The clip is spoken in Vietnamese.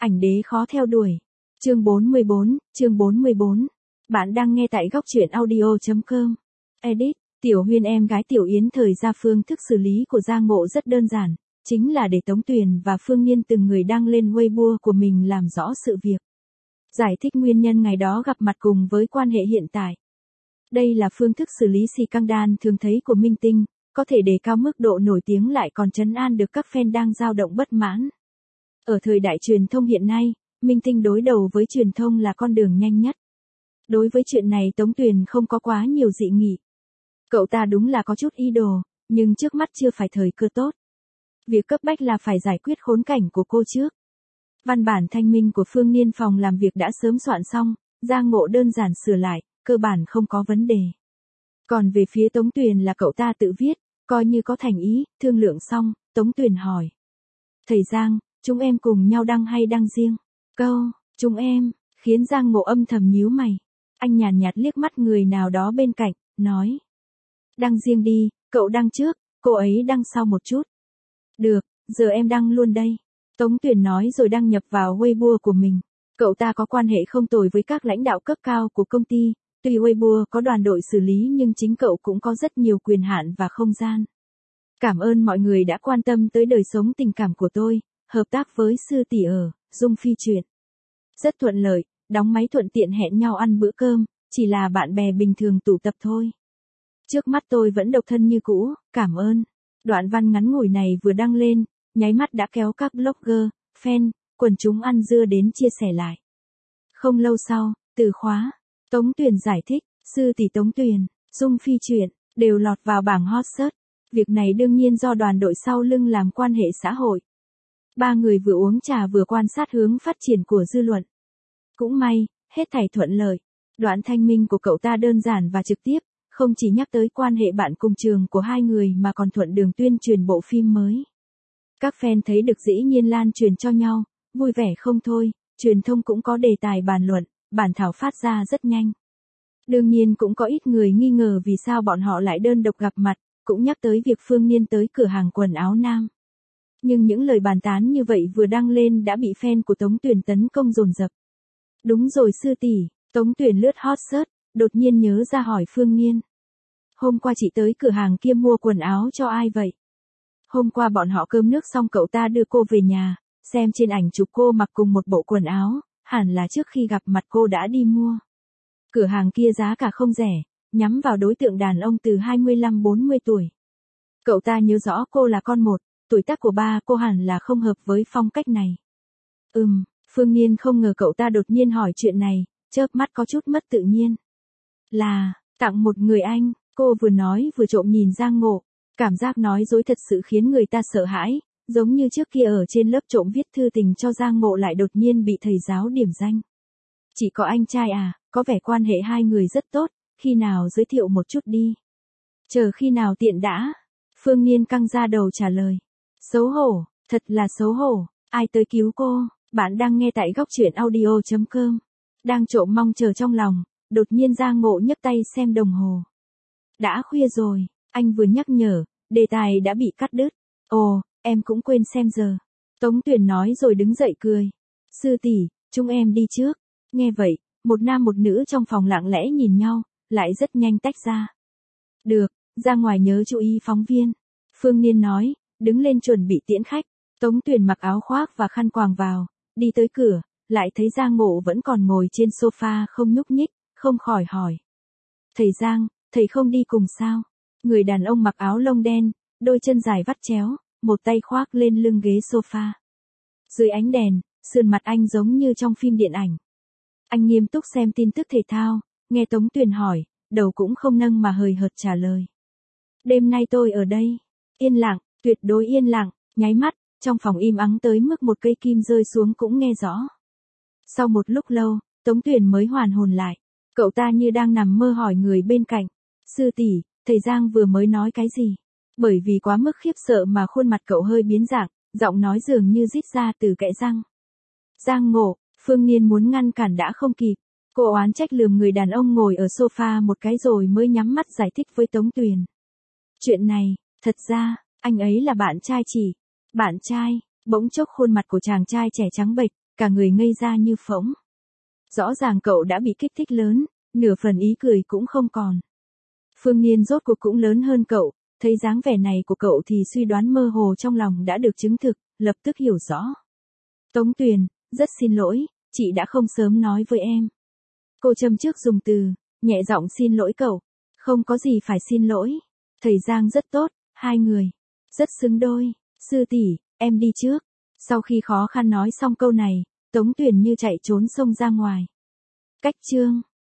Ảnh đế khó theo đuổi. Chương 44. Bạn đang nghe tại góc truyện audio.com. Edit. Tiểu Huyên em gái Tiểu Yến thời ra phương thức xử lý của Giang Ngộ rất đơn giản, chính là để Tống Tuyền và Phương Nhiên từng người đăng lên Weibo của mình làm rõ sự việc. Giải thích nguyên nhân ngày đó gặp mặt cùng với quan hệ hiện tại. Đây là phương thức xử lý xì căng đan thường thấy của minh tinh, có thể đề cao mức độ nổi tiếng lại còn trấn an được các fan đang dao động bất mãn. Ở thời đại truyền thông hiện nay, minh tinh đối đầu với truyền thông là con đường nhanh nhất. Đối với chuyện này Tống Tuyền không có quá nhiều dị nghị. Cậu ta đúng là có chút ý đồ, nhưng trước mắt chưa phải thời cơ tốt. Việc cấp bách là phải giải quyết khốn cảnh của cô trước. Văn bản thanh minh của Phương Niên phòng làm việc đã sớm soạn xong, Giang Ngộ đơn giản sửa lại, cơ bản không có vấn đề. Còn về phía Tống Tuyền là cậu ta tự viết, coi như có thành ý, thương lượng xong, Tống Tuyền hỏi. Thầy Giang, chúng em cùng nhau đăng hay đăng riêng? Câu, chúng em, khiến Giang Ngộ âm thầm nhíu mày. Anh nhàn nhạt liếc mắt người nào đó bên cạnh, nói. Đăng riêng đi, cậu đăng trước, cô ấy đăng sau một chút. Được, giờ em đăng luôn đây. Tống Tuyền nói rồi đăng nhập vào Weibo của mình. Cậu ta có quan hệ không tồi với các lãnh đạo cấp cao của công ty, tuy Weibo có đoàn đội xử lý nhưng chính cậu cũng có rất nhiều quyền hạn và không gian. Cảm ơn mọi người đã quan tâm tới đời sống tình cảm của tôi, hợp tác với sư tỷ ở Dung Phi Truyện. Rất thuận lợi, đóng máy thuận tiện hẹn nhau ăn bữa cơm, chỉ là bạn bè bình thường tụ tập thôi. Trước mắt tôi vẫn độc thân như cũ, cảm ơn. Đoạn văn ngắn ngủi này vừa đăng lên, nháy mắt đã kéo các blogger, fan, quần chúng ăn dưa đến chia sẻ lại. Không lâu sau, từ khóa, Tống Tuyền giải thích, sư tỷ Tống Tuyền, Dung Phi Truyện, đều lọt vào bảng hot search. Việc này đương nhiên do đoàn đội sau lưng làm quan hệ xã hội. Ba người vừa uống trà vừa quan sát hướng phát triển của dư luận. Cũng may, hết thảy thuận lợi. Đoạn thanh minh của cậu ta đơn giản và trực tiếp, không chỉ nhắc tới quan hệ bạn cùng trường của hai người mà còn thuận đường tuyên truyền bộ phim mới. Các fan thấy được dĩ nhiên lan truyền cho nhau, vui vẻ không thôi, truyền thông cũng có đề tài bàn luận, bản thảo phát ra rất nhanh. Đương nhiên cũng có ít người nghi ngờ vì sao bọn họ lại đơn độc gặp mặt, cũng nhắc tới việc Phương Niên tới cửa hàng quần áo nam. Nhưng những lời bàn tán như vậy vừa đăng lên đã bị fan của Tống Tuyền tấn công dồn dập. Đúng rồi sư tỷ, Tống Tuyền lướt hot search, đột nhiên nhớ ra hỏi Phương Niên. Hôm qua chị tới cửa hàng kia mua quần áo cho ai vậy? Hôm qua bọn họ cơm nước xong cậu ta đưa cô về nhà, xem trên ảnh chụp cô mặc cùng một bộ quần áo, hẳn là trước khi gặp mặt cô đã đi mua. Cửa hàng kia giá cả không rẻ, nhắm vào đối tượng đàn ông từ 25-40 tuổi. Cậu ta nhớ rõ cô là con một, tuổi tác của ba cô hẳn là không hợp với phong cách này. Phương Niên không ngờ cậu ta đột nhiên hỏi chuyện này, chớp mắt có chút mất tự nhiên. Là, tặng một người anh, cô vừa nói vừa trộm nhìn Giang Ngộ, cảm giác nói dối thật sự khiến người ta sợ hãi, giống như trước kia ở trên lớp trộm viết thư tình cho Giang Ngộ lại đột nhiên bị thầy giáo điểm danh. Chỉ có anh trai à, có vẻ quan hệ hai người rất tốt, khi nào giới thiệu một chút đi. Chờ khi nào tiện đã. Phương Niên căng ra đầu trả lời. Xấu hổ, thật là xấu hổ, ai tới cứu cô, bạn đang nghe tại góc truyện audio.com. Đang trộm mong chờ trong lòng, đột nhiên Giang Ngộ nhấc tay xem đồng hồ. Đã khuya rồi, anh vừa nhắc nhở, đề tài đã bị cắt đứt. Ồ, em cũng quên xem giờ. Tống Tuyền nói rồi đứng dậy cười. Sư tỷ, chúng em đi trước. Nghe vậy, một nam một nữ trong phòng lặng lẽ nhìn nhau, lại rất nhanh tách ra. Được, ra ngoài nhớ chú ý phóng viên. Phương Niên nói, đứng lên chuẩn bị tiễn khách. Tống Tuyền mặc áo khoác và khăn quàng vào, đi tới cửa, lại thấy Giang Ngộ vẫn còn ngồi trên sofa không nhúc nhích, không khỏi hỏi. Thầy Giang, thầy không đi cùng sao? Người đàn ông mặc áo lông đen, đôi chân dài vắt chéo, một tay khoác lên lưng ghế sofa. Dưới ánh đèn, sườn mặt anh giống như trong phim điện ảnh. Anh nghiêm túc xem tin tức thể thao, nghe Tống Tuyền hỏi, đầu cũng không nâng mà hời hợt trả lời. Đêm nay tôi ở đây. Yên lặng, tuyệt đối yên lặng, nháy mắt, trong phòng im ắng tới mức một cây kim rơi xuống cũng nghe rõ. Sau một lúc lâu, Tống Tuyền mới hoàn hồn lại. Cậu ta như đang nằm mơ hỏi người bên cạnh. Sư tỷ, thầy Giang vừa mới nói cái gì? Bởi vì quá mức khiếp sợ mà khuôn mặt cậu hơi biến dạng, giọng nói dường như rít ra từ kẽ răng. Giang Ngộ, Phương Niên muốn ngăn cản đã không kịp. Cô oán trách lườm người đàn ông ngồi ở sofa một cái rồi mới nhắm mắt giải thích với Tống Tuyền. Chuyện này, thật ra, anh ấy là bạn trai chị. Bạn trai, bỗng chốc khuôn mặt của chàng trai trẻ trắng bệch, cả người ngây ra như phỗng. Rõ ràng cậu đã bị kích thích lớn, nửa phần ý cười cũng không còn. Phương Niên rốt cuộc cũng lớn hơn cậu, thấy dáng vẻ này của cậu thì suy đoán mơ hồ trong lòng đã được chứng thực, lập tức hiểu rõ. Tống Tuyền, rất xin lỗi, chị đã không sớm nói với em. Cô châm trước dùng từ, nhẹ giọng xin lỗi cậu. Không có gì phải xin lỗi. Thầy Giang rất tốt, hai người. Rất xứng đôi. Sư tỷ, em đi trước. Sau khi khó khăn nói xong câu này, Tống Tuyền như chạy trốn xông ra ngoài. Cách chương.